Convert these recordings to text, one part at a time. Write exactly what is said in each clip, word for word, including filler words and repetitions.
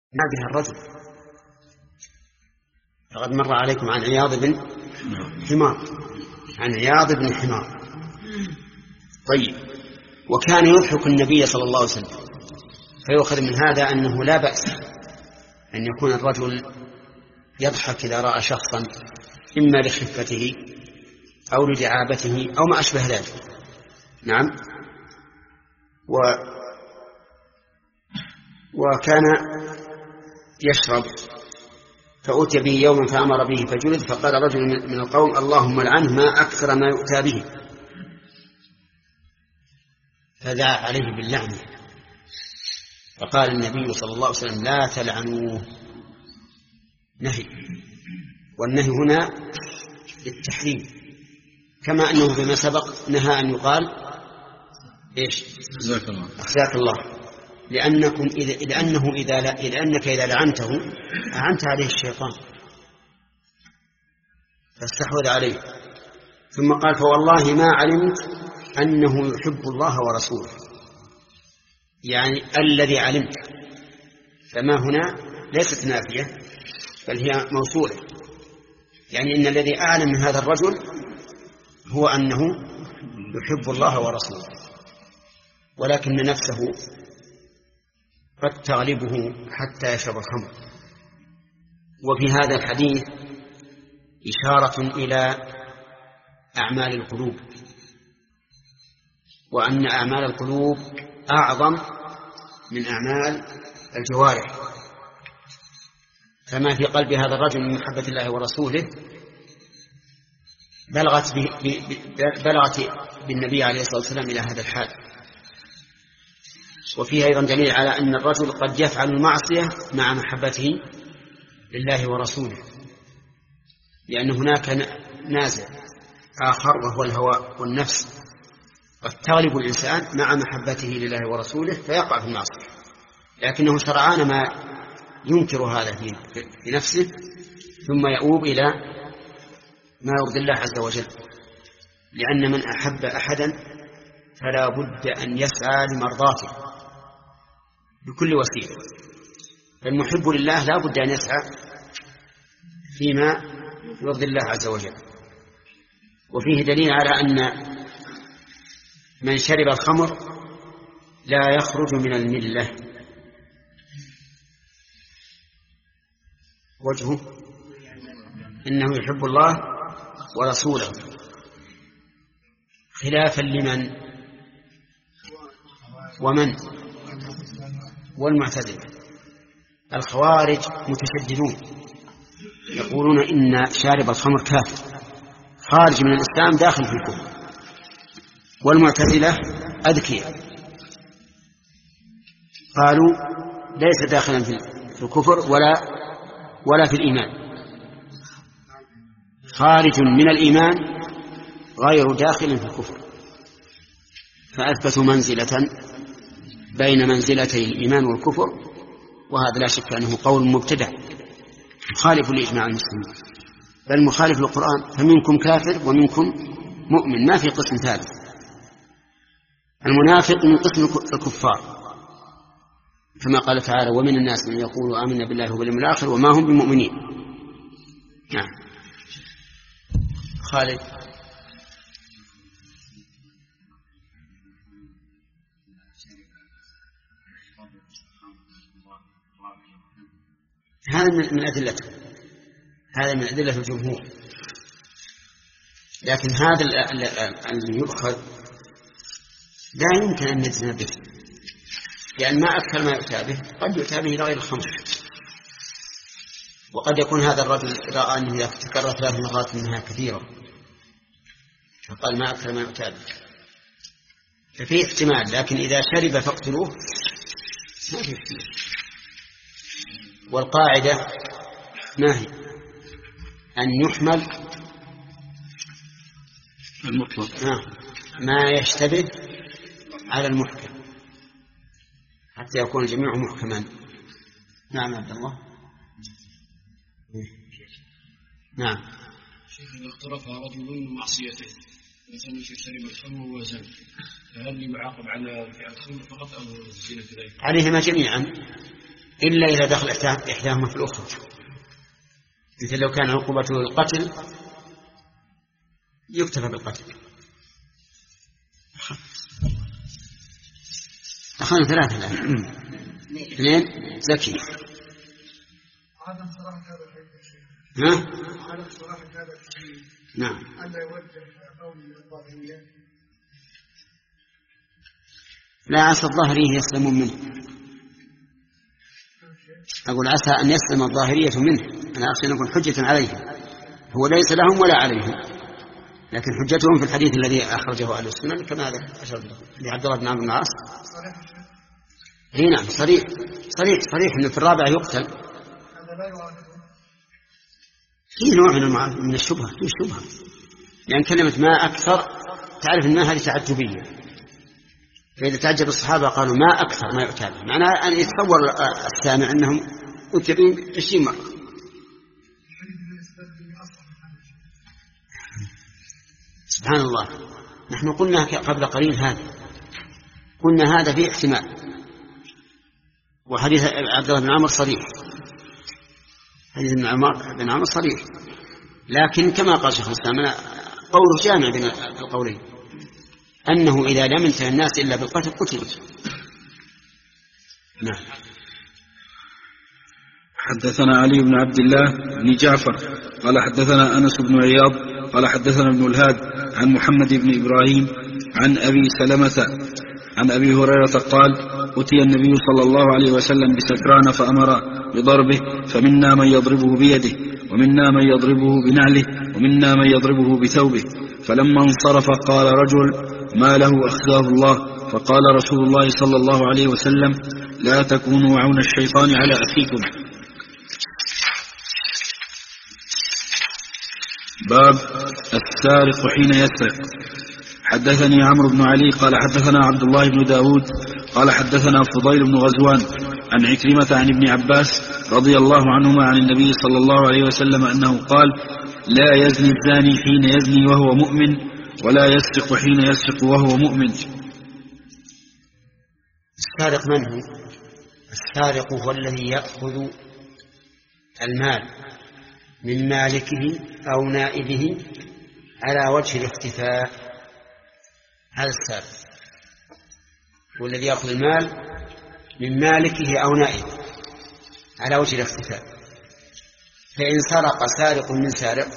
ما بها الرجل. فقد مر عليكم عن عياض بن حمار عن عياض بن حمار. طيب. وكان يضحك النبي صلى الله عليه وسلم، فيؤخذ من هذا أنه لا بأس أن يكون الرجل يضحك إذا رأى شخصا إما لخفته أو لدعابته أو ما أشبه ذلك. نعم. و وكان يشرب، فأتي به يوما فأمر به فجلد، فقال رجل من القوم اللهم لعنه ما أكثر ما يؤتى به، فدعا عليه باللعنة. فقال النبي صلى الله عليه وسلم لا تلعنوه، نهي، والنهي هنا للتحريم، كما أنه فيما سبق نهى أن يقال إيش؟ جزاك الله أخزاك الله، لأنكم إذا لأنه إذا لا لأنك إذا لعنته أعنت عليه الشيطان فاستحوذ عليه. ثم قال فوالله ما علمت أنه يحب الله ورسوله، يعني الذي علمت، فما هنا ليست نافية بل هي موصولة، يعني إن الذي أعلم من هذا الرجل هو أنه يحب الله ورسوله، ولكن نفسه قد تغلبه حتى يشرب الخمر. وفي هذا الحديث إشارة إلى أعمال القلوب، وأن أعمال القلوب أعظم من أعمال الجوارح، فما في قلب هذا الرجل من محبة الله ورسوله بلغت, بلغت بالنبي عليه الصلاة والسلام إلى هذا الحال. وفيه أيضا دليل على أن الرجل قد يفعل المعصية مع محبته لله ورسوله، لأن هناك نازع آخر وهو الهوى والنفس قد تغلب الإنسان مع محبته لله ورسوله فيقع في المعصية، لكنه سرعان ما ينكر هذا في نفسه ثم يؤوب إلى ما يرضي الله عز وجل، لأن من أحب أحدا فلا بد أن يسعى لمرضاته بكل وسيلة، فالمحب لله لا بد أن يسعى فيما يرضي الله عز وجل. وفيه دليل على أن من شرب الخمر لا يخرج من الملة. وجهه إنه يحب الله ورسوله، خلافا لمن ومن والمعتزلة. الخوارج متشددون يقولون إن شارب الخمر كافر خارج من الإسلام داخل في الكفر، والمعتزلة أذكياء قالوا ليس داخلا في الكفر ولا ولا في الإيمان، خارج من الإيمان غير داخل في الكفر، فأثبتوا منزلة بين منزلتي الإيمان والكفر، وهذا لا شك أنه قول مبتدع مخالف لإجماع المسلمين، بل مخالف للقرآن، فمنكم كافر ومنكم مؤمن، ما في قسم ثالث. المنافق من قسم الكفار، كما قال تعالى ومن الناس من يقول آمنا بالله واليوم الآخر وما هم بمؤمنين. نعم. خالد. هذا من أدلته، هذا من أدلة الجمهور، لكن هذا الذي يؤخذ لا يمكن أن نجزم به، لأن ما أكثر ما يؤتى به قد يؤتى به لغير الخمر، وقد يكون هذا الرجل رأى أنه إذا تكرر ثلاث مرات منها كثيرة فقال ما أكثر ما يؤتى به، ففيه احتمال، لكن إذا شرب فاقتلوه ما فيه احتمال. والقاعدة ما هي؟ أن يحمل المطلق ما يشتبه على المحكم حتى يكون الجميع محكما. نعم عبد الله. نعم. شيخ إذا اقترف رجل معصيته مثلا شرب الخمر وزن، فهل يعاقب على فعل الخمر فقط أو الزنا كذلك؟ عليهما جميعا، إلا إذا دخل إحداهما في الأخرى، مثل لو كان عقوبته القتل يكتفى بالقتل. أخذنا ثلاثة الآن. اثنين زكي. ها؟ نعم. لا، عسى الظاهرية يسلمون منه. أقول عسى أن يسلم الظاهرية منه، أنا أخشى أن يكون حجة عليهم، هو ليس لهم ولا عليهم، لكن حجتهم في الحديث الذي أخرجه أهل السنن كما أشرت لعبد الله بن عمرو بن العاص. هي نعم صريح صريح صريح أنه في الرابع يقتل. في نوع من الشبهة، في شبهة، لأن كلمة ما أكثر تعرف أن هذه تعجبية، فإذا تعجب الصحابة قالوا ما أكثر ما يؤتى به، معناه أن يتصور السامع أنهم أتبين عشرين مرة. سبحان الله، نحن قلنا قبل قليل هذا، قلنا هذا فيه احتمال، وحديث عبد الله بن عمرو صريح، حديث ابن عمر بن عمرو صريح، لكن كما قال شيخ الإسلام قوله جامع بين القولين، أنه إذا لم ينتهي الناس إلا بالقتل قتل. نعم. حدثنا علي بن عبد الله بن جعفر قال حدثنا أنس بن عياض قال حدثنا ابن الهاد عن محمد بن إبراهيم عن أبي سلمة عن أبي هريرة قال أتي النبي صلى الله عليه وسلم بسكران فأمر بضربه، فمنا من يضربه بيده ومنا من يضربه بنعله ومنا من يضربه بثوبه، فلما انصرف قال رجل ما له أخزاه الله، فقال رسول الله صلى الله عليه وسلم لا تكونوا عون الشيطان على أخيكم. باب السارق حين يسرق. حدثني عمرو بن علي قال حدثنا عبد الله بن داود قال حدثنا فضيل بن غزوان عن عكرمة عن ابن عباس رضي الله عنهما عن النبي صلى الله عليه وسلم أنه قال لا يزني الزاني حين يزني وهو مؤمن ولا يسرق حين يسرق وهو مؤمن. السارق من هو؟ السارق هو الذي يأخذ المال من مالكه أو نائبه على وجه الاختفاء، هذا السارق هو الذي يأخذ المال من مالكه أو نائبه على وجه الاختفاء. فإن سرق سارق من سارق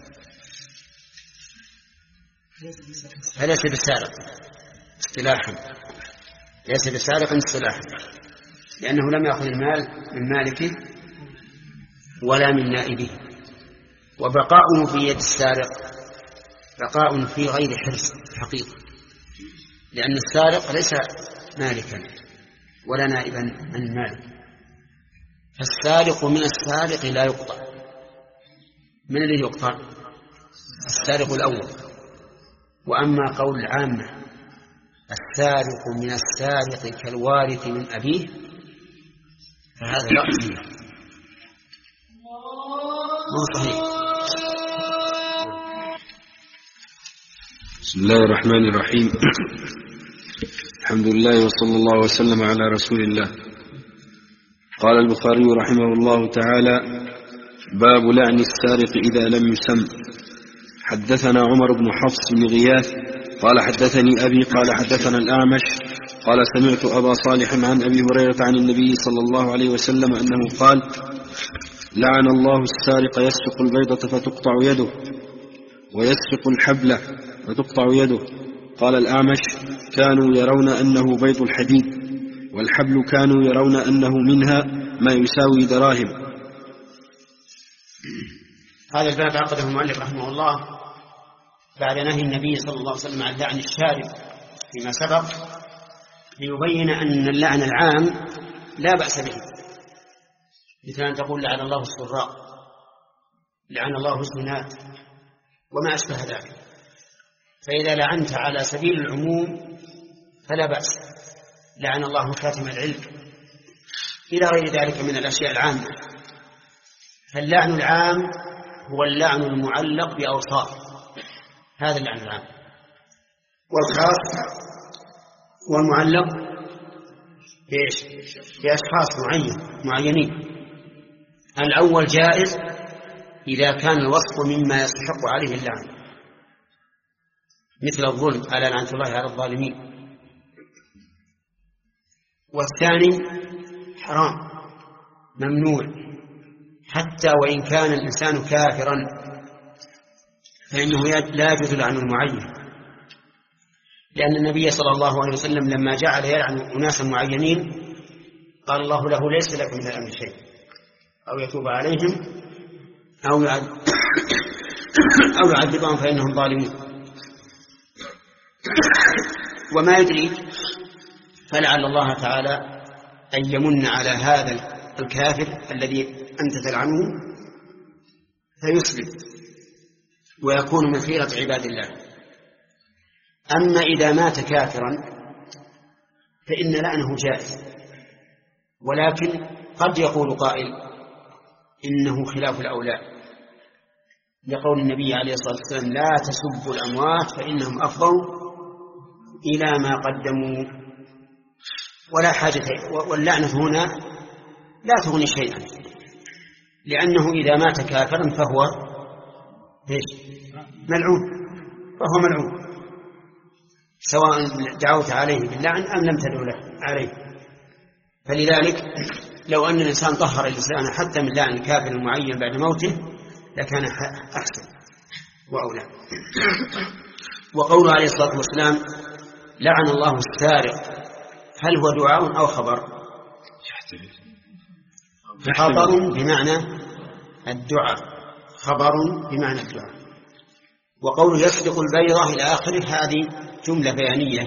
فليس بسارق اصطلاحا، ليس بسارق اصطلاحا، لأنه لم يأخذ المال من مالكه ولا من نائبه، وبقاؤه في يد السارق بقاء في غير حرص حقيقة، لأن السارق ليس مالكا ولا نائبا عن المالك، فالسارق من السارق لا يقطع. من الذي يقطع؟ السارق الأول. وأما قول العامة السارق من السارق كالوارث من أبيه فهذا لا فيه، مو صحيح. بسم الله الرحمن الرحيم. الحمد لله وصلى الله وسلم على رسول الله. قال البخاري رحمه الله تعالى باب لعن السارق إذا لم يسم. حدثنا عمر بن حفص بن غياث قال حدثني أبي قال حدثنا الأعمش قال سمعت أبا صالح عن أبي هريرة عن النبي صلى الله عليه وسلم أنه قال لعن الله السارق يسرق البيضة فتقطع يده ويسرق الحبل فتقطع يده. قال الأعمش كانوا يرون أنه بيض الحديد، والحبل كانوا يرون أنه منها ما يساوي دراهم. هذا الباب عقده المؤلف رحمه الله بعد نهي النبي صلى الله عليه وسلم عن لعن الشارب فيما سبق، ليبين أن اللعن العام لا بأس به، مثل أن تقول لعن الله السراق، لعن الله الزنات وما أشبه ذلك. فإذا لعنت على سبيل العموم فلا بأس، لعن الله كاتم العلم إلى غير ذلك من الأشياء العامة. فاللعن العام هو اللعن المعلق بأوصاف، هذا اللعن العام، والخاص والمعلق بإيش؟ بأشخاص معين معينين. الأول جائز إذا كان الوصف مما يستحق عليه اللعنة، مثل الظلم، ألا لعنة الله على الظالمين. والثاني حرام ممنوع، حتى وإن كان الإنسان كافرا فإنه لا يجوز لعن المعين، لأن النبي صلى الله عليه وسلم لما جعل يلعن أناسا معينين قال الله له ليس لكم من الأمر شيء، أو يتوب عليهم أو يعذب أو يعذبهم فإنهم ظالمون. وما يدريك، فلعل الله تعالى أن يمن على هذا الكافر الذي أنت تلعنه فيسلم ويكون من خيرة عباد الله. أما إذا مات كافرا فإن لعنه جائز، ولكن قد يقول قائل إنه خلاف الأولى، لقول النبي عليه الصلاة والسلام لا تسبوا الأموات فإنهم أفضوا إلى ما قدموا، ولا حاجة، واللعنة هنا لا تغني شيئا، لأنه إذا مات كافرا فهو ملعون، فهو ملعون سواء دعوت عليه باللعن أم لم تدعو له عليه. فلذلك لو أن الإنسان طهر اللسان حتى من لعن الكافر المعين بعد موته لكان أحسن وأولى. وقوله عليه الصلاة والسلام لعن الله السارق، هل هو دعاء أو خبر؟ خبر بمعنى الدعاء، خبر بمعنى الدعاء. وقوله يسرق البيضة إلى آخره هذه جملة بيانية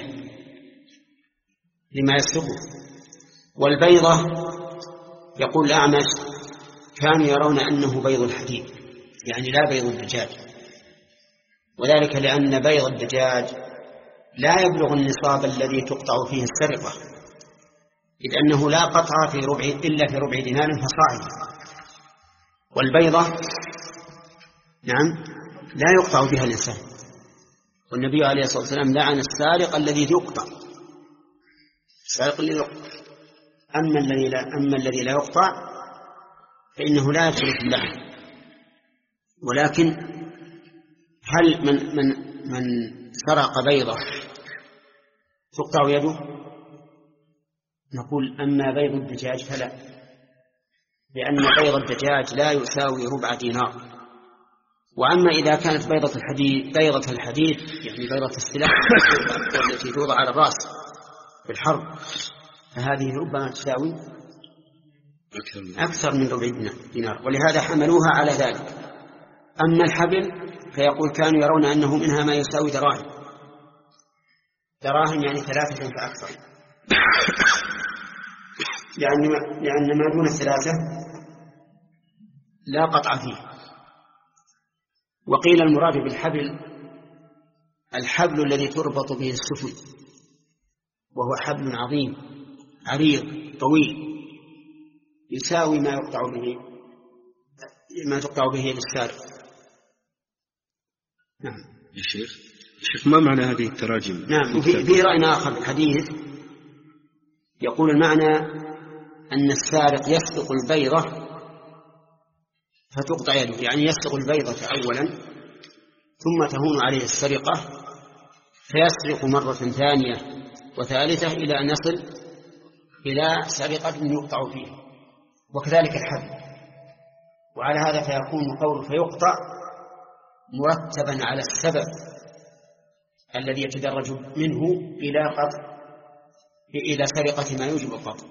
لما يسرقه. والبيضة يقول الأعمش كانوا يرون أنه بيض الحديد، يعني لا بيض الدجاج، وذلك لأن بيض الدجاج لا يبلغ النصاب الذي تقطع فيه السرقة، إذ أنه لا قطع في ربع إلا في ربع دينار فصاعدا. والبيضة نعم لا يقطع بها الإنسان، والنبي عليه الصلاة والسلام لعن السارق الذي يقطع، السارق الذي يقطع. أما الذي لا أما الذي لا يقطع فإنه لا يدخل في اللعن. ولكن هل من من من سرق بيضة تقطع يده؟ نقول أما بيض الدجاج فلا، لأن بيض الدجاج لا يساوي ربع دينار. وأما إذا كانت بيضة الحديد بيضة الحديد يعني بيضة السلاح التي توضع على الرأس في الحرب فهذه ربما تساوي أكثر من ربع دينار، ولهذا حملوها على ذلك. أما الحبل فيقول كانوا يرون أنه منها ما يساوي دراهم، دراهم يعني ثلاثة فأكثر، لأن لأن ما دون الثلاثة لا قطع فيه. وقيل المراد بالحبل الحبل الذي تربط به السفن، وهو حبل عظيم عريض طويل يساوي ما يقطع به ما تقطع به للسارق. نعم يا شيخ شيخ ما معنى هذه التراجم؟ نعم في, في رأي آخر الحديث يقول المعنى أن السارق يسرق البيضة فتقطع يده، يعني يسرق البيضة أولا ثم تهون عليه السرقة فيسرق مرة ثانية وثالثة إلى أن يصل إلى سرقة يقطع فيه، وكذلك الحبل. وعلى هذا فيكون قول فيقطع مرتبا على السبب الذي يتدرج منه إلى قطع إلى سرقة ما يوجب القطع.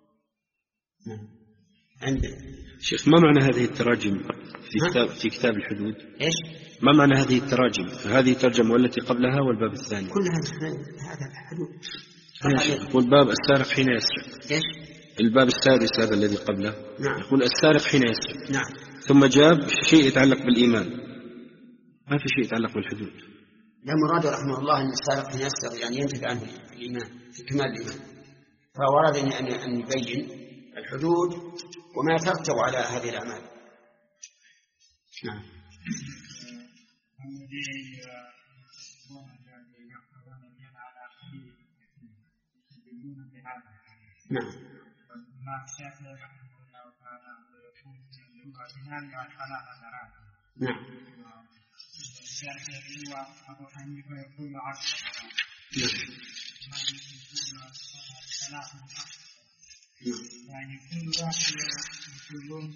عندنا شيخ ما معنى هذه التراجم في كتاب في كتاب الحدود؟ إيش؟ ما معنى هذه التراجم؟ هذه ترجمة والتي قبلها والباب الثاني؟ كلها هذا الحدود. يقول باب السارق حين يسرق. إيش؟ الباب السادس هذا الذي قبله. نعم. يقول السارق حين يسرق. نعم. ثم جاب شيء يتعلق بالإيمان، ما في شيء يتعلق بالحدود. لا، مراد رحمه الله أن السارق حين يسرق يعني ينتفي عنه الإيمان في كمال الإيمان، فأراد أن يبين الحدود وما يترتب على هذه الأعمال. نعم. نعم. نعم. يعني كل واحد يقولون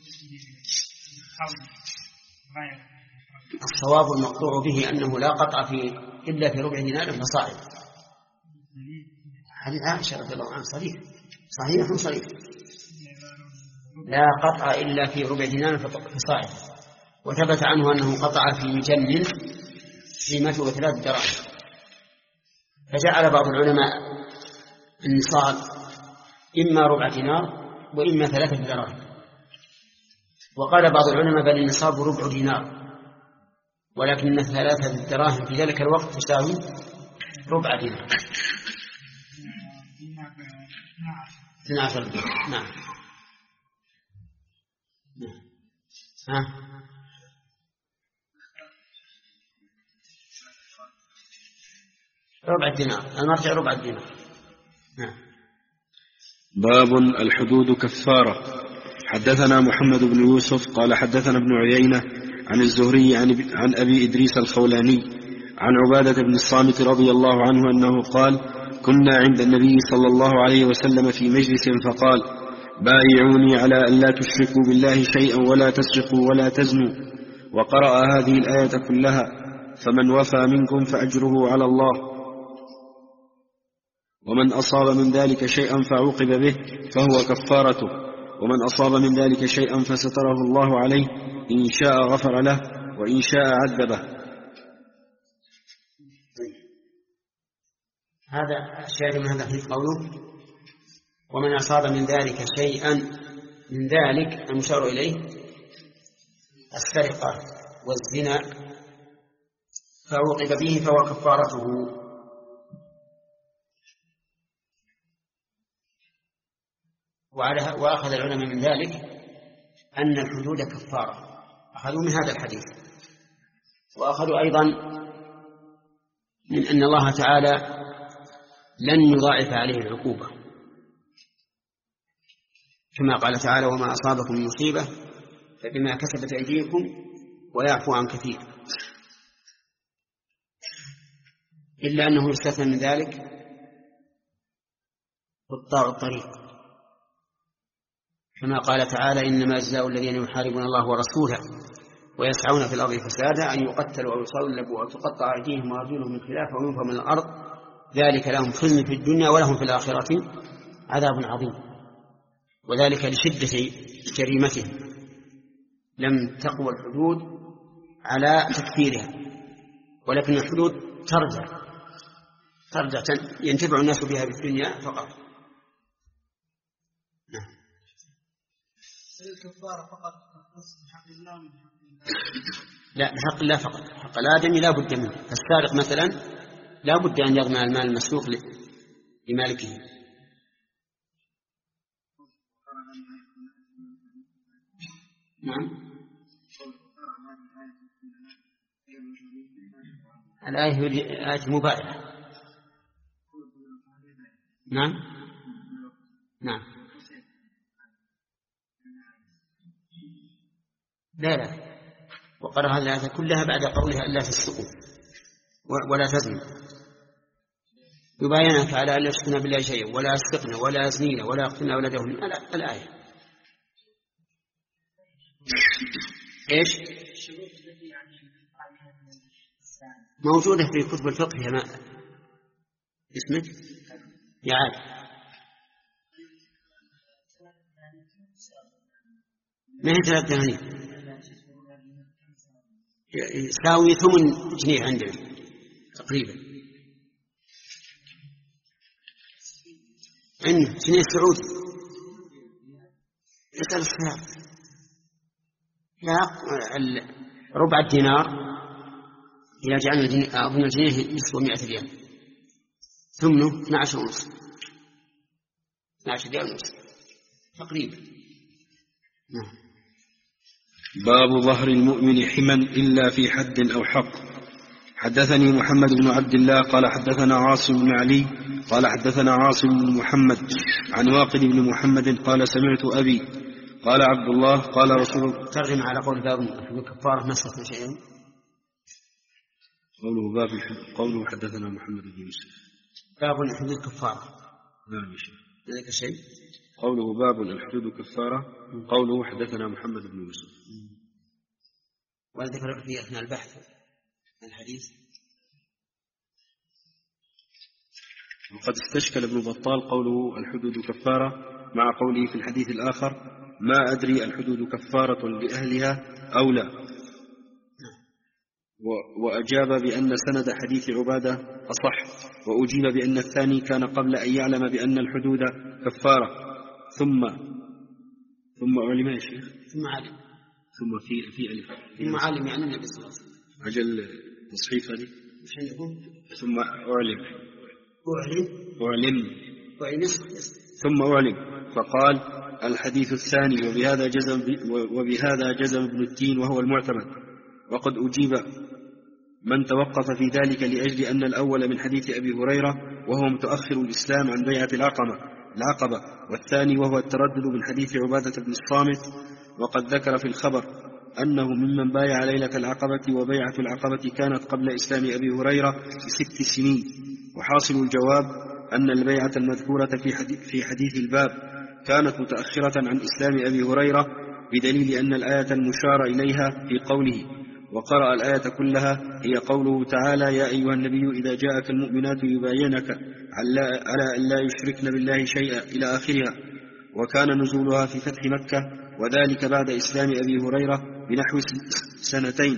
الصواب المقطوع به أنه لا قطع في إلا في ربع دينار فصاعد. حديث عائشة رضي الله عنها صريح صحيح صريح، لا قطع إلا في ربع دينار فصاعد. وثبت عنه أنه قطع في مجن قيمته ثلاث دراهم، فجعل بعض العلماء النصاب إما ربع دينار وإما ثلاثة دراهم، وقال بعض العلماء بل النصاب ربع دينار، ولكن ثلاثة دراهم في ذلك الوقت تساوي ربع دينار. اثنا عشر درهم. نعم. ها ربع الدينار، المرجع ربع الدينار. نعم. باب الحدود كفارة. حدثنا محمد بن يوسف قال حدثنا ابن عيينة عن الزهري عن أبي إدريس الخولاني عن عبادة بن الصامت رضي الله عنه أنه قال: كنا عند النبي صلى الله عليه وسلم في مجلس فقال: بايعوني على أن لا تشركوا بالله شيئا ولا تسرقوا ولا تزنوا، وقرأ هذه الآية كلها: فمن وفى منكم فأجره على الله، ومن أصاب من ذلك شيئا فعوقب به فهو كفارته، ومن أصاب من ذلك شيئا فستره الله عليه، إن شاء غفر له وإن شاء عذبه. هذا الشاهد من هذا في قوله: ومن أصاب من ذلك شيئا. من ذلك المشار إليه السرقة والزنا فعوقب به فهو كفارته. وأخذ العلماء من ذلك أن الحدود كفارة، أخذوا من هذا الحديث، وأخذوا أيضا من أن الله تعالى لن يضاعف عليه العقوبة، كما قال تعالى: وما أصابكم من مصيبة فبما كسبت أيديكم ويعفو عن كثير، إلا أنه يستثنى من ذلك قطاع الطريق، كما قال تعالى: إنما جزاء الذين يحاربون الله ورسوله ويسعون في الأرض فسادا أن يقتلوا أو يصلبوا أو تقطع أيديهم وأرجلهم من خلاف أو ينفوا من الأرض، ذلك لهم خزي في الدنيا ولهم في الآخرة عذاب عظيم. وذلك لشدة جريمتهم، لم تقوى الحدود على تكفيرها، ولكن الحدود ترجع ترجع ينتفع الناس بها في الدنيا فقط. نعم. الكفارة فقط بحق الله؟ لا، بحق الله فقط. حق الآدمي لا بد منه. السارق مثلا لا بد أن يضمن المال المسروق لمالكه. نعم. الآية هي آية مبايعة. نعم نعم. لا لا، وقرأ هذه الآية كلها بعد قولها ألا تسرقوا ولا تزنوا، يبايعنك على أن لا يشركن بالله شيئا ولا يسرقن ولا يزنين ولا يقتلن أولادهن. الآية إيش موجودة في كتب الفقه يا ما اسمك يا عاد، ما هي ثلاث دنانير يساوي ثمن جنيه عندنا تقريبا، عندنا جنيه سعودي. اسأل الصيام. لا، ربع الدينار إذا جعلنا أظن الجنيه نصف مئة ريال، ثمنه اثنا عشر ونصف اثنا عشر ريال ونصف تقريبا. نعم. باب ظهر المؤمن حما إلا في حد أو حق. حدثني محمد بن عبد الله قال حدثنا عاصم بن علي قال حدثنا عاصم بن محمد عن واقد بن محمد قال سمعت أبي قال عبد الله قال رسول الله. ترجم على قول باب الكفارة نسخة شيئا. قوله باب قوله حدثنا محمد بن يوسف باب الحدود كفارة. نعم يا شيخ. ذلك شيء. قوله باب الحدود كفارة قوله حدثنا محمد بن يوسف. وذكر في أثناء البحث الحديث. وقد استشكل ابن بطال قوله الحدود كفارة مع قوله في الحديث الآخر ما أدري الحدود كفارة لأهلها أو لا، وأجاب بأن سند حديث عبادة أصح، وأجيب بأن الثاني كان قبل أن يعلم بأن الحدود كفارة ثم ثم علم يا شيخ ثم علم ثم في في ألف ثم علم يعني النبي صلى الله عليه وسلم. عجل تصحيف هذه مش يقول ثم أعلم أعلم أعلم أعلم ثم أعلم فقال الحديث الثاني وبهذا جزم وبهذا جزم ابن التين وهو المعتمد. وقد أجيب من توقف في ذلك لأجل أن الأول من حديث أبي هريرة وهو متأخر الإسلام عن بيعة العقبة العقبة والثاني وهو التردد من حديث عبادة بن الصامت. وقد ذكر في الخبر أنه ممن بايع ليلة العقبة، وبيعة العقبة كانت قبل إسلام أبي هريرة بست سنين. وحاصل الجواب أن البيعة المذكورة في حديث, في حديث الباب كانت متأخرة عن إسلام أبي هريرة، بدليل أن الآية المشار إليها في قوله وقرأ الآية كلها هي قوله تعالى يا أيها النبي إذا جاءك المؤمنات يبايعنك على أن لا يشركن بالله شيئا إلى آخرها. وكان نزولها في فتح مكة، وذلك بعد إسلام أبي هريرة بنحو سنتين.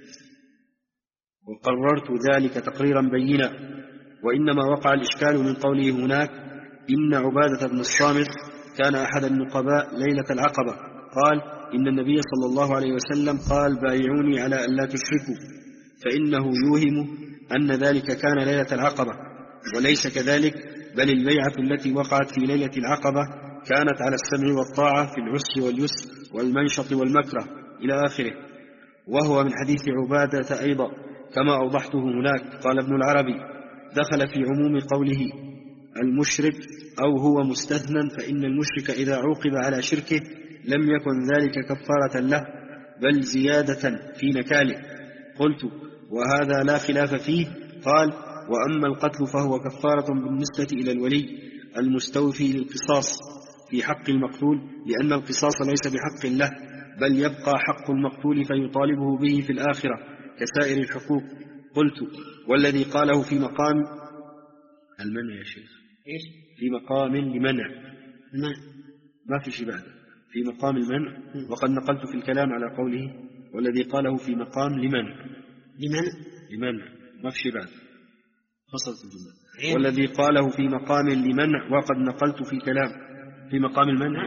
وقررت ذلك تقريرا بينا. وإنما وقع الإشكال من قوله هناك إن عبادة بن الصامت كان أحد النقباء ليلة العقبة، قال إن النبي صلى الله عليه وسلم قال بايعوني على أن لا تشركوا، فإنه يوهم أن ذلك كان ليلة العقبة، وليس كذلك، بل البيعة التي وقعت في ليلة العقبة كانت على السمع والطاعة في العسر واليسر والمنشط والمكره إلى آخره. وهو من حديث عبادة أيضا كما أوضحته هناك. قال ابن العربي دخل في عموم قوله المشرك أو هو مستثنى، فإن المشرك إذا عوقب على شركه لم يكن ذلك كفارة له بل زيادة في نكاله. قلت وهذا لا خلاف فيه. قال وأما القتل فهو كفارة بالنسبة إلى الولي المستوفي للقصاص في حق المقتول، لأن القصاص ليس بحق له بل يبقى حق المقتول فيطالبه به في الآخرة كسائر الحقوق. قلت والذي قاله في مقام المنع يا شيخ في مقام لمنع ما في شيء بعد في مقام المنع، وقد نقلت في الكلام على قوله والذي قاله في مقام لمنع لمنع لمنع ما في شيء بعد فصلت الجملة. والذي قاله في مقام لمنع وقد نقلت في الكلام في مقام المنع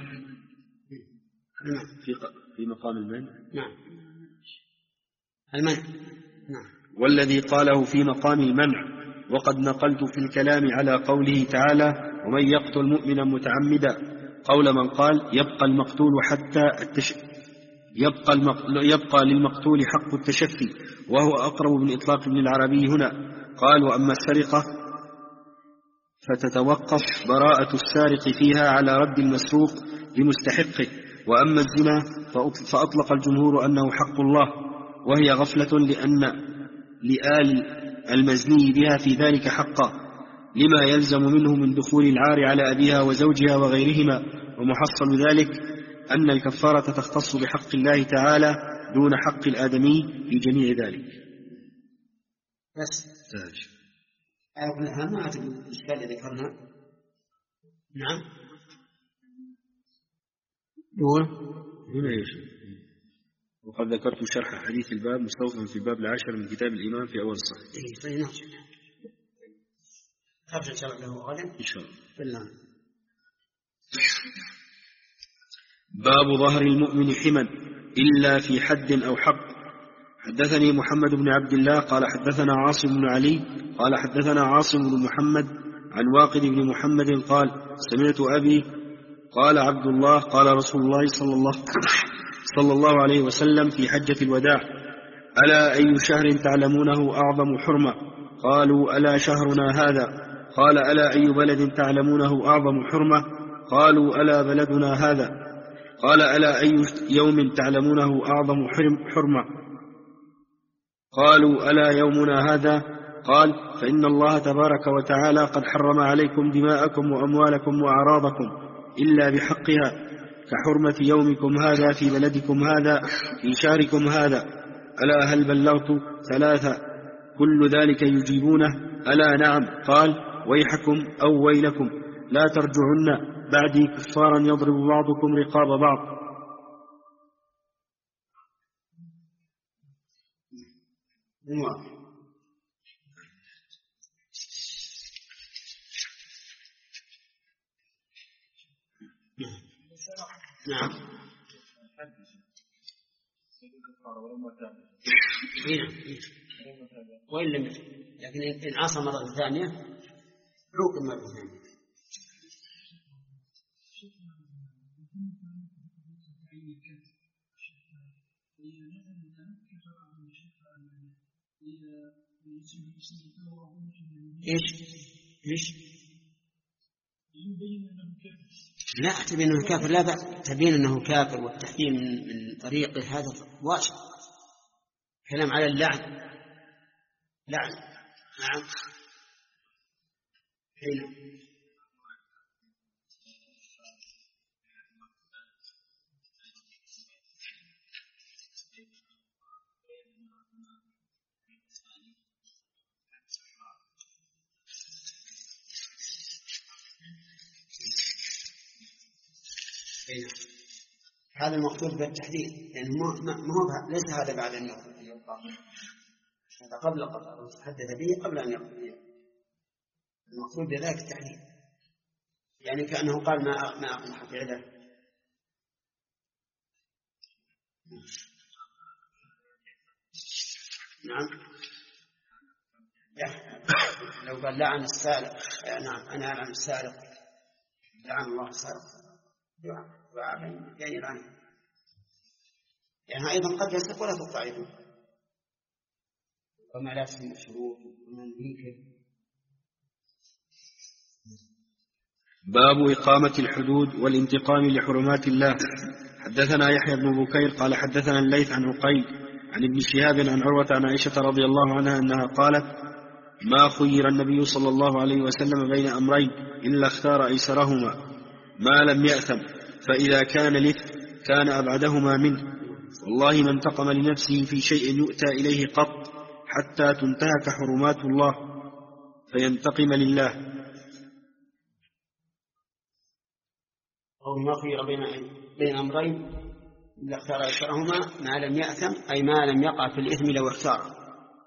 في في مقام المنع نعم المنع نعم. والذي قاله في مقام المنع وقد نقلت في الكلام على قوله تعالى ومن يقتل مؤمنا متعمدا، قول من قال يبقى المقتول حتى التش... يبقى, المق... يبقى للمقتول حق التشفي، وهو أقرب من إطلاق ابن العربي هنا. قال وأما السرقة فتتوقف براءة السارق فيها على رد المسروق لمستحقه، وأما الزنا فأطلق الجمهور أنه حق الله، وهي غفلة لأن لآل المزني بها في ذلك حقا لما يلزم منه من دخول العار على أبيها وزوجها وغيرهما. ومحصل ذلك أن الكفارة تختص بحق الله تعالى دون حق الآدمي في جميع ذلك. بس تاج أنا ما أعتقد الإشكال اللي ذكرنا. نعم دول هنا يا شيخ. وقد ذكرت شرح حديث الباب مستوفى في الباب العاشر من كتاب الإمام في أول الصحيح. إيه طيب نرجع خرج إن شاء الله غالب إن شاء الله بالله. باب ظهر المؤمن حما إلا في حد أو حق. حدثني محمد بن عبد الله قال حدثنا عاصم بن علي قال حدثنا عاصم بن محمد عن واقد بن محمد قال سمعت أبي قال عبد الله قال رسول الله صلى الله صلى الله عليه وسلم في حجة الوداع ألا أي شهر تعلمونه أعظم حرمة؟ قالوا ألا شهرنا هذا. قال ألا أي بلد تعلمونه أعظم حرمة؟ قالوا ألا بلدنا هذا. قال ألا أي يوم تعلمونه أعظم حرمة؟ قالوا ألا يومنا هذا. قال فإن الله تبارك وتعالى قد حرم عليكم دماءكم وأموالكم وأعراضكم إلا بحقها كحرمة يومكم هذا في بلدكم هذا في شهركم هذا. ألا هل بلغت؟ ثلاثة. كل ذلك يجيبونه ألا نعم. قال ويحكم أو ويلكم لا ترجعن بعدي كفارا يضرب بعضكم رقاب بعض. نعم. وإن لم لكن إن عصى مرة ثانية عوقب مرة ثانية. إيش إيش لا تبين أنه كافر، لا بأس تبين أنه كافر، والتحذير من, من طريقه هذا واجب. كلام على اللعن لعن. نعم. حين هذا المقصود بالتحديد، يعني ما هو ليس هذا بعد أن يقطع، هذا قبل قطع وتحدث به قبل أن يقطع. المقصود بذلك التحديد، يعني كأنه قال ما ما أقنح فعله. نعم. لو قال لعن السارق، نعم أنا ألعن السارق، لعن الله السارق، يعني يلعنه، يعني أيضا قد يسرق ولا تقطع يده، وما لا تسمى الشروط ومن ذيك. باب إقامة الحدود والانتقام لحرمات الله. حدثنا يحيى بن بكير قال حدثنا الليث عن عقيل عن ابن شهاب عن عروة عن عائشة رضي الله عنها أنها قالت ما خير النبي صلى الله عليه وسلم بين أمرين إلا اختار أيسرهما ما لم يأثم، فإذا كان الإثم كان أبعدهما منه. والله ما انتقم لنفسه في شيء يؤتى إليه قط حتى تنتهك حرمات الله فينتقم لله. أو ما خير بين بين أمرين إلا اختار أيسرهما ما لم يأثم، أي ما لم يقع في الإثم لو اختاره.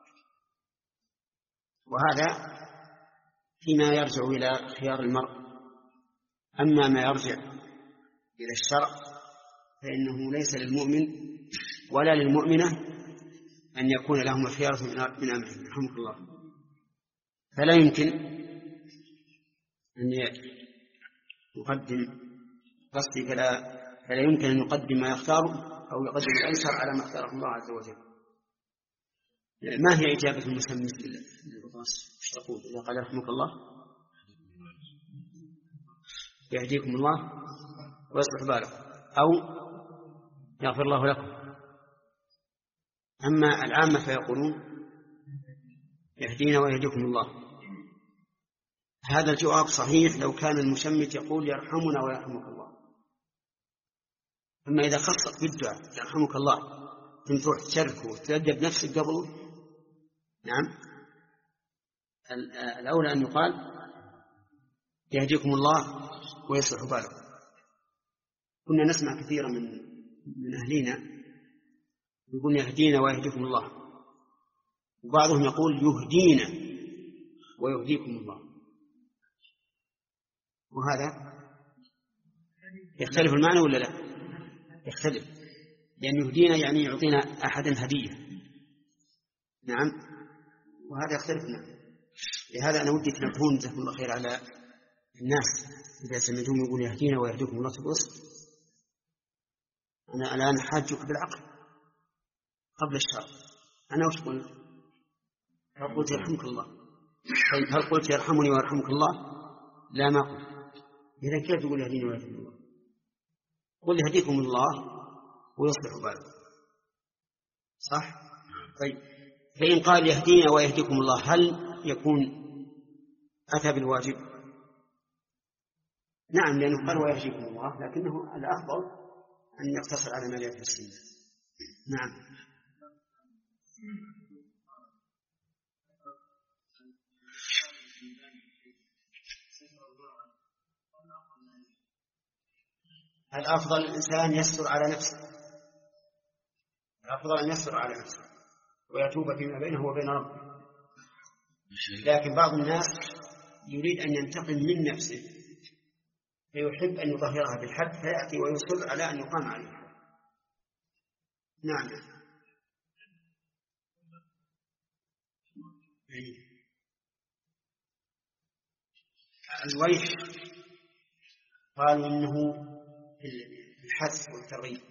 وهذا فيما يرجع إلى خيار المرء. أما ما يرجع إلى الشرع فإنه ليس للمؤمن ولا للمؤمنة أن يكون لهم خيار من أمرهم رحمك الله. فلا يمكن أن يقدم قصدي فلا, فلا يمكن أن يقدم ما يختاره أو يقدم الأيسر على ما اختاره الله عز وجل. ما هي إجابة المسمى للغطاس؟ ايش تقول إذا قال رحمك الله؟ يهديكم الله ويصلح بالكم، أو يغفر الله لكم. أما العامة فيقولون يهدينا ويهديكم الله. هذا الجواب صحيح لو كان المشمت يقول يرحمنا ويرحمك الله. أما إذا خصت بالدعاء يرحمك الله ثم تروح تشرك وتأدب نفسك قبل، نعم الأولى أن يقال يهديكم الله ويصلح بالكم. كنا نسمع كثيرا من من أهلنا يقول يهدينا ويهديكم الله، وبعضهم يقول يهدينا ويهديكم الله، وهذا يختلف المعنى ولا لا؟ يختلف، لأن يهدينا يعني يعطينا أحدا هدية، نعم، وهذا يختلف المعنى. لهذا أنا ودي تنبهون جزاكم الله خير على الناس إذا سمعتم يقول يهدينا ويهديكم الله تبص. أنا الآن حاجك بالعقل قبل الشرع، أنا وش قلت؟ هل قلت يرحمك الله؟ طيب هل قلت يرحمني ويرحمك الله؟ لا ما قلت. إذا كيف تقول يهديني ويهديكم الله؟ قل يهديكم الله ويصلح بالكم، صح؟ طيب فإن قال يهدينا ويهديكم الله هل يكون أتى بالواجب؟ نعم، لأنه قال ويهديكم الله، لكنه الأفضل أن يقتصر على ما جاء في السنة. نعم. الأفضل الإنسان يستر على نفسه، الأفضل أن يستر على نفسه ويتوب فيما بينه وبين ربه. لكن بعض الناس يريد أن ينتقم من نفسه فيحب أن يظهرها بالحد فيأتي ويصر على أن يقام عليه. نعم. الويح قالوا إنه الحث والترغيب،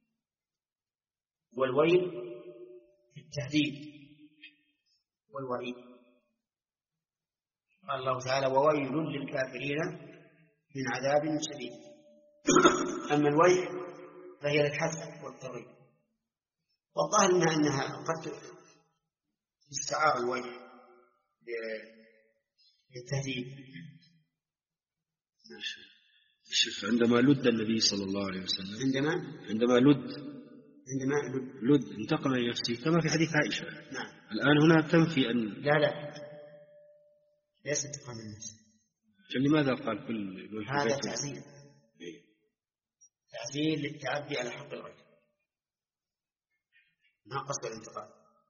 والويل التهديد والوعيد. قال الله تعالى وويل للكافرين من عذاب شديد. أما الويل فهي للحث والترغيب، والظاهر منها أنها قد استعار الويل للتهديد. الشيخ عندما لد النبي صلى الله عليه وسلم عندما عندما لد عندما لد, لد انتقم من نفسه كما في حديث عائشة. نعم. الآن هنا تنفي أن لا لا ليس انتقام من نفسه. لماذا قال كل هذا تعزيل تعزيل للتعدي على حق الغير، ما قصد الانتقام.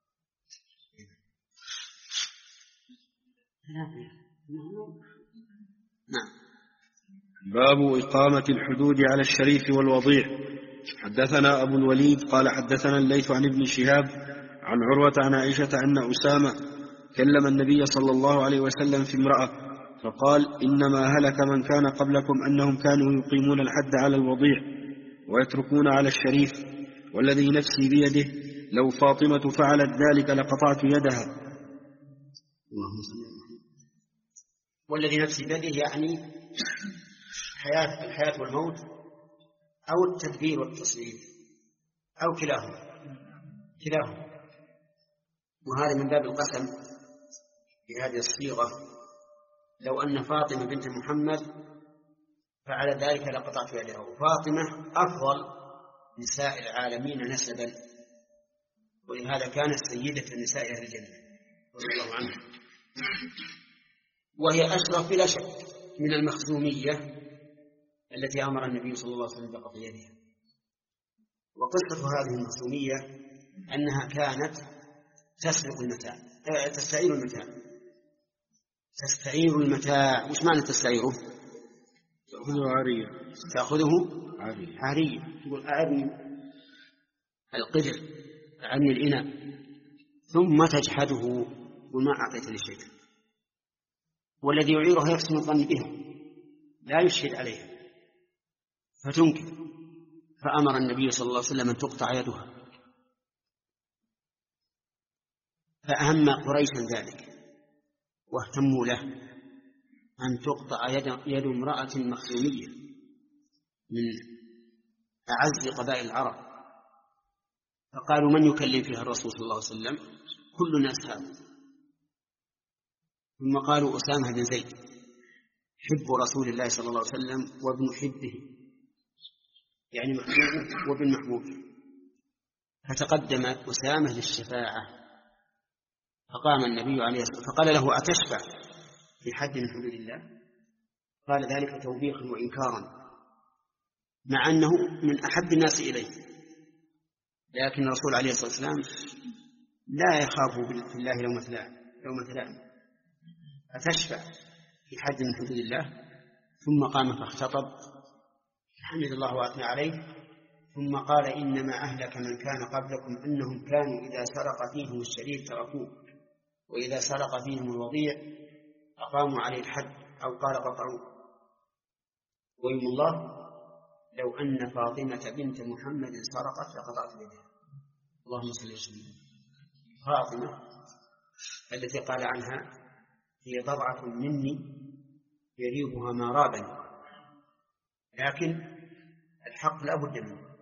نعم. باب إقامة الحدود على الشريف والوضيع. حدثنا أبو الوليد قال حدثنا الليث عن ابن شهاب عن عروة عن عائشة أن أسامة كلم النبي صلى الله عليه وسلم في امرأة فقال إنما هلك من كان قبلكم أنهم كانوا يقيمون الحد على الوضيع ويتركون على الشريف، والذي نفسي بيده لو فاطمة فعلت ذلك لقطعت يدها. اللهم صل على محمد. والذي نفسي بيده يعني حياة الحياة والموت أو التدبير والتصريف أو كلاهما كلاهما وهذا من باب القسم في هذه الصيغة. لو أن فاطمة بنت محمد فعل ذلك لقطعت يدها. وفاطمة أفضل نساء العالمين نسبا، ولهذا كانت سيدة النساء أهل الجنة رضي الله عنها، وهي أشرف بلا شك من المخزومية التي أمر النبي صلى الله عليه وسلم بقطع يدها. وقصة هذه المخزومية أنها كانت تسرق المتاع، تستعير المتاع تستعير المتاع. وش معنى تستعيره؟ تأخذه عارية. تأخذه عارية. عارية. تقول أعرني القدر، أعرني الإناء، ثم تجحده وما أعطيتني شيئا. والذي يعيرها يحسن الظن بها لا يشهد عليها فتنكر، فأمر النبي صلى الله عليه وسلم أن تقطع يدها. فأهم قريشا ذلك واهتموا له أن تقطع يد, يد امرأة مخزومية من أعز قبائل العرب. فقالوا من يكلم فيها الرسول صلى الله عليه وسلم؟ كل الناس هذا. ثم قالوا أسامة بن زيد حب رسول الله صلى الله عليه وسلم وابن حبه، يعني محبوبه وابن محبوبه. فتقدم أسامة للشفاعة فقام النبي عليه الصلاة والسلام فقال له أتشفع في حد من حدود الله؟ قال ذلك توبيخا وإنكارا، مع أنه من أحب الناس إليه. لكن الرسول عليه الصلاة والسلام لا يخاف في الله لومة لائم. أتشفع في حد من حدود الله؟ ثم قام فاختطب حمد الله وأثنى عليه، ثم قال إنما أهلك من كان قبلكم أنهم كانوا إذا سرق فيهم الشريف تركوه، وإذا سرق فيهم الوضيع أقاموا عليه الحد أو قال قطعوه. ويم الله لو أن فاطمة بنت محمد سرقت لقطعت يدها. اللهم صل وسلم. فاطمة التي قال عنها هي بضعة مني يريبها ما رابني، لكن الحق لا بد منه.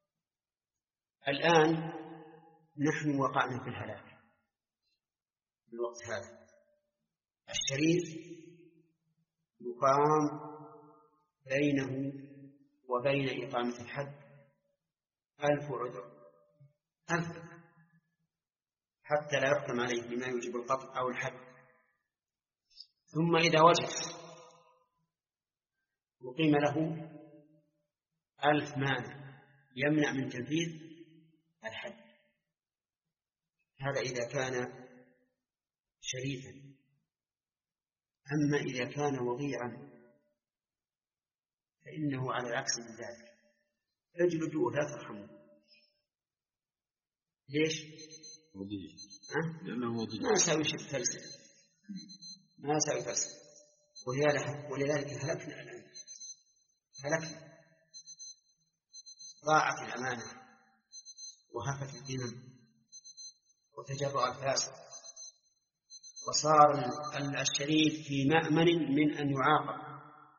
الآن نحن وقعنا في الهلاك في الوقت هذا. الشريف يقام بينه وبين إقامة الحد ألف عذر، ألف حتى لا يحكم عليه بما يوجب القطع أو الحد. ثم إذا وجد وقيم له ألف مانع يمنع من تنفيذ الحد. هذا إذا كان شريفا. أما إذا كان وضيعا فإنه على العكس من ذلك، اجلدوه لا ترحموه. ليش؟ وضيع. أه؟ لأنه وضيع. ما يساوي فلسفة، ما يساوي فلسفة. ولذلك هلكنا الآن، هلكنا، ضاعت الأمانة وهفت الدمم وتجرأ الفاسد، وصار الشريف في مأمن من أن يعاقب.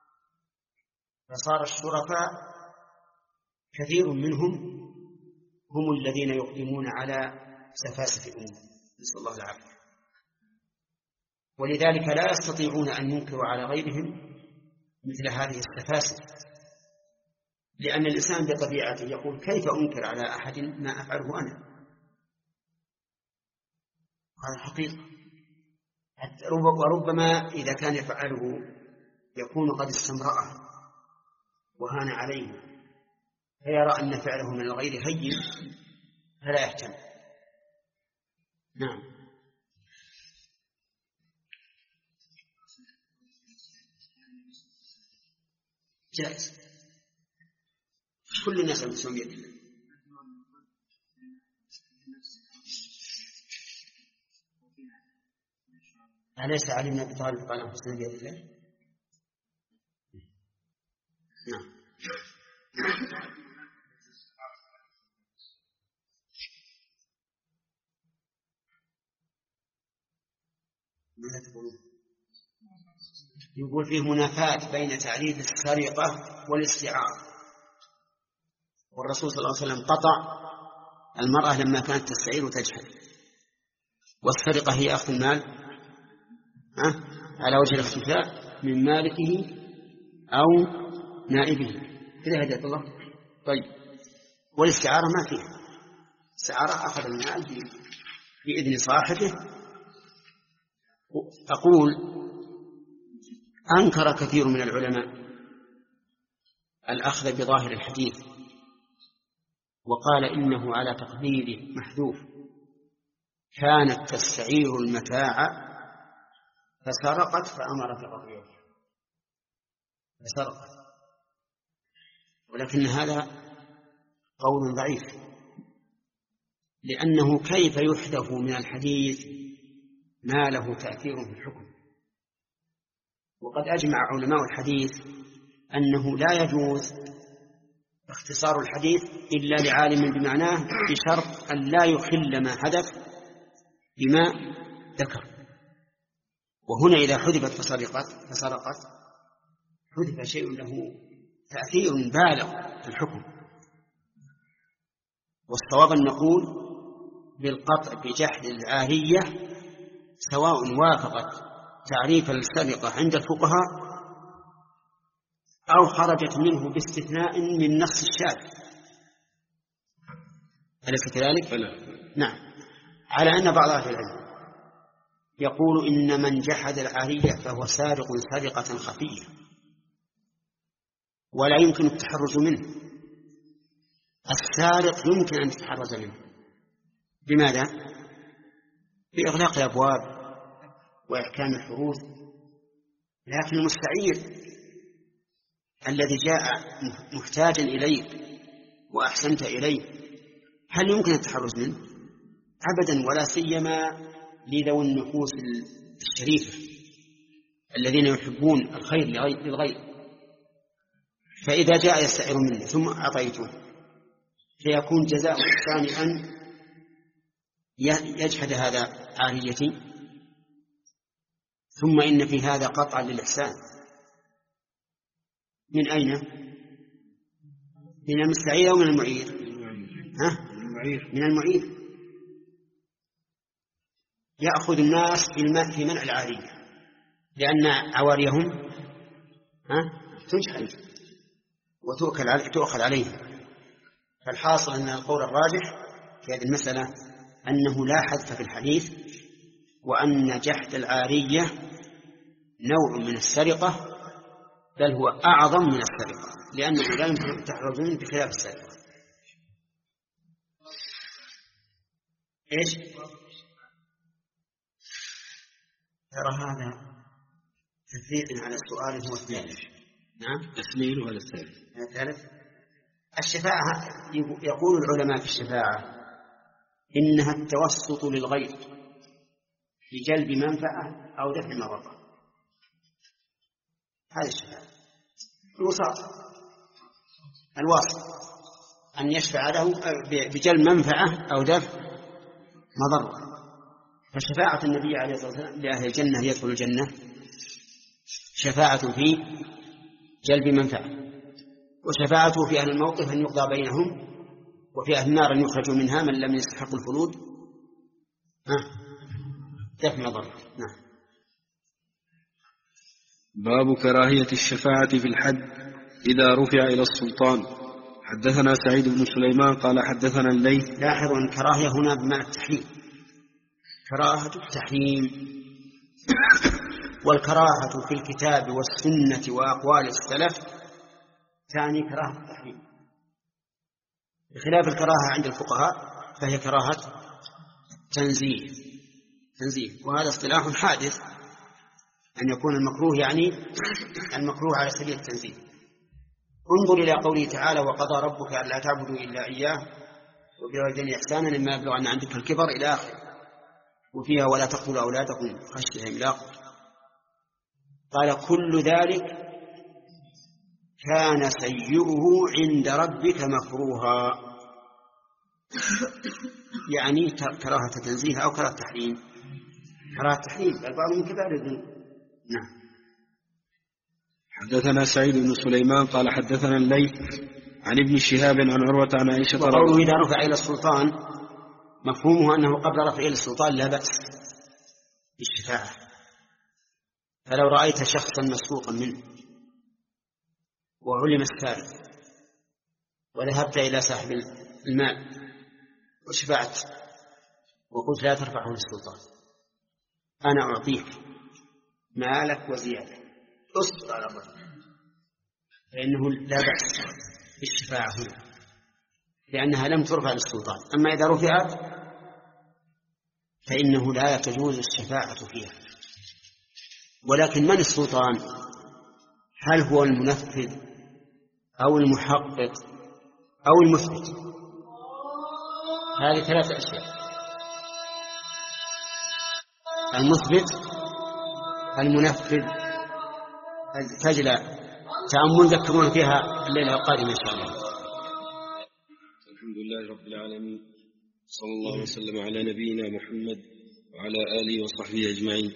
فصار الشرفاء كثير منهم هم الذين يقدمون على سفاسف الأمور، نسأل الله العافية. ولذلك لا يستطيعون أن ينكروا على غيرهم مثل هذه السفاسف، لأن الإنسان بطبيعته يقول كيف أنكر على أحد ما أفعله أنا؟ هذا حقيقة. وربما إذا كان يفعله يكون قد استمرأه وهان عليه، فيرى أن فعله من الغير هين فلا يهتم. نعم. جائز، كل الناس يمسون بيد الله. أليس علي بن أبي طالب قال أنفسنا بيد الله؟ نعم. ماذا تقولون؟ يقول فيه منافاة بين تعريف السرقة والاستعارة، والرسول صلى الله عليه وسلم قطع المرأة لما كانت تستعير وتجحد، والسرقة هي أخذ المال أه؟ على وجه الاختفاء من مالكه أو نائبه كذا هداية الله. طيب، والاستعارة ما فيها استعارة، أخذ المال بإذن صاحبه. أقول أنكر كثير من العلماء الأخذ بظاهر الحديث وقال إنه على تقديره محذوف، كانت تستعير المتاع فسرقت فأمر بقطعه فسرقت، ولكن هذا قول ضعيف، لأنه كيف يحذف من الحديث ما له تأثير في الحكم؟ وقد أجمع علماء الحديث أنه لا يجوز اختصار الحديث إلا لعالم بمعناه بشرط أن لا يخل ما حدث بما ذكر. وهنا إذا حذفت فسرقت فسرقت حذف شيء له تأثير بالغ في الحكم. والصواب أن نقول بالقطع بجحد العارية سواء وافقت تعريف السرقة عند الفقهاء أو خرجت منه باستثناء من نص الشارع. أليس كذلك؟ فلا. نعم. على أن بعض أهل العلم يقول إن من جحد العارية فهو سارق سرقة خفية ولا يمكن التحرز منه. السارق يمكن أن تتحرز منه، بماذا؟ بإغلاق الأبواب وإحكام الحروف. لكن المستعير الذي جاء محتاجا إليك وأحسنت إليه هل يمكن التحرز منه؟ أبدا، ولا سيما لذوي النفوس الشريفة الذين يحبون الخير للغير. فإذا جاء يستعير مني ثم أعطيته فيكون جزاء الإحسان أن يجحد هذا عاريتي. ثم إن في هذا قطعا للإحسان. من أين؟ من المستعير أو من المعير؟ ها؟ من المعير. يأخذ الناس في منع العارية لأن عواريهم ها تجحد وتؤخذ عليهم. فالحاصل أن القول الراجح في هذه المسألة أنه لا حذف في الحديث، وأن جحد العارية نوع من السرقة، بل هو أعظم من السرقة، لأنه لا يمكن تحرزون بخلاف السرقة. إيش؟ ترى هذا تفريق على السؤال هو الثالث. نعم، تسليل وهذا الثالث. الثالث الشفاعة. يقول العلماء في الشفاعة إنها التوسط للغير لجلب منفعة أو دفع مضرة. هذه الشفاعة الوساطة، الواسط أن يشفع له بجلب منفعة أو دفع مضرة. فشفاعة النبي عليه الصلاة والسلام لأهل الجنة يدخل الجنة شفاعة في جلب منفعة، وشفاعته في أهل الموقف أن يقضى بينهم، وفي أهل النار أن يخرجوا منها من لم يستحق الخلود دفع مضرة. نعم. باب كراهية الشفاعة في الحد إذا رفع إلى السلطان. حدثنا سعيد بن سليمان قال حدثنا الليث. لاحظوا أن الكراهية هنا بمعنى التحريم، كراهة التحريم. والكراهة في الكتاب والسنة وأقوال السلف تعني كراهة التحريم، بخلاف الكراهة عند الفقهاء فهي كراهة تنزيه تنزيه وهذا اصطلاح حادث، أن يكون المكروه يعني المكروه على سبيل التنزيه. انظر إلى قوله تعالى: وقضى ربك ألا تعبدوا إلا إياه وبالوالدين إحسانا إما يبلغن عندك الكبر إلى آخره. وفيها: ولا تقتلوا أولادكم خشية إملاق. قال: كل ذلك كان سيئه عند ربك مكروها، يعني كراهة تنزيه أو كراهة تحريم. كراهة تحريم البعض من كبار الذنوب. نعم. حدثنا سعيد بن سليمان قال حدثنا الليث عن ابن شهاب عن عروة عن عائشة. وقوله إذا رفع إلى السلطان مفهومه أنه قبل رفع إلى السلطان لا بأس بالشفاعة. فلو رأيت شخصا مسروقا منه وعلم السارق وذهبت إلى صاحب المال وشفعت وقلت: لا ترفعه للسلطان، أنا أعطيك مالك وزيادة، أسقط على الرجل، فإنه لا بأس بالشفاعة هنا لأنها لم ترفع للسلطان. أما إذا رفعت فإنه لا تجوز الشفاعة فيها. ولكن من السلطان؟ هل هو المنفذ أو المحقق أو المثبت؟ هذه ثلاثة أشياء: المثبت، المنفذ. تجلى تأمل ذكرون فيها الليلة القادمة إن شاء الله. الحمد لله رب العالمين، صلى الله وسلم على نبينا محمد وعلى آله وصحبه أجمعين.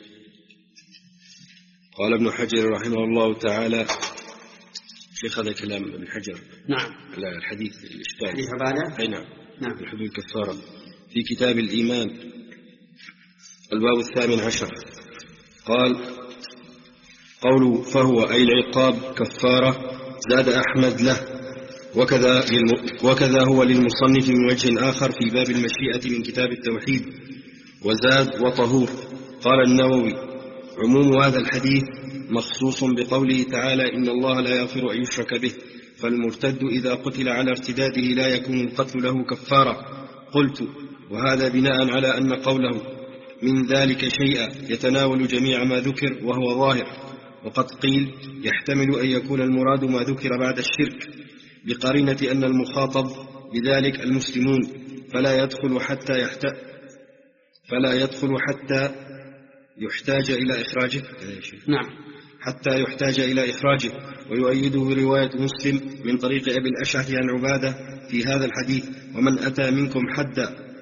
قال ابن حجر رحمه الله تعالى، شيخ هذا كلام ابن حجر نعم على الحديث الإشكال حديث عبادة أي نعم نعم الحدود الكفارة في كتاب الإيمان الباب الثامن عشر. قال: قول فهو أي العقاب كفارة. زاد أحمد له وكذا, وكذا هو للمصنف من وجه آخر في باب المشيئة من كتاب التوحيد. وزاد وطهور. قال النووي: عموم هذا الحديث مخصوص بقوله تعالى: إن الله لا يغفر أن يشرك به، فالمرتد إذا قتل على ارتداده لا يكون القتل له كفارة. قلت: وهذا بناء على أن قوله من ذلك شيئا يتناول جميع ما ذكر وهو ظاهر. وقد قيل يحتمل أن يكون المراد ما ذكر بعد الشرك بقرينة أن المخاطب بذلك المسلمون، فلا يدخل حتى يحت... فلا يدخل حتى يحتاج إلى إخراجه. نعم حتى يحتاج إلى إخراجه. ويؤيده رواية مسلم من طريق أبي الأشعث عن عبادة في هذا الحديث: ومن أتى منكم حدا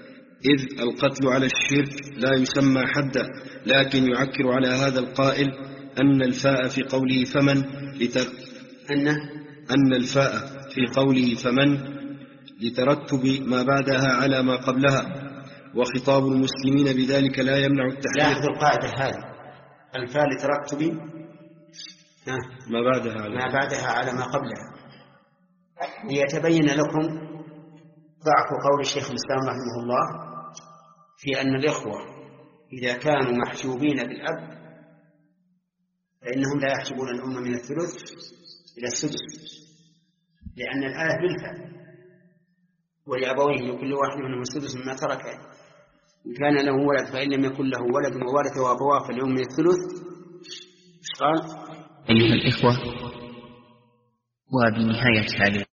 إذ القتل على الشرك لا يسمى حدا، لكن يعكر على هذا القائل أن الفاء في قوله فمن لتر... أن أن الفاء في قوله فمن لترتب ما بعدها على ما قبلها، وخطاب المسلمين بذلك لا يمنع التحريم. لاحظ القاعدة هذه، الفاء لترتب ما بعدها على ما بعدها على ما قبلها، ليتبين لكم ضعف قول الشيخ الإسلام رحمه الله في أن الإخوة إذا كانوا محجوبين بالأب فإنهم لا يحجبون الأم من الثلث إلى السدس، لأن الآية بالفعل ولأبويه لكل واحد منهم السدس مما ترك إن كان له ولد، فإن لم يكن له ولد وورثه أبواه فلأمه الثلث. قال أيها الإخوة، وبنهاية هذه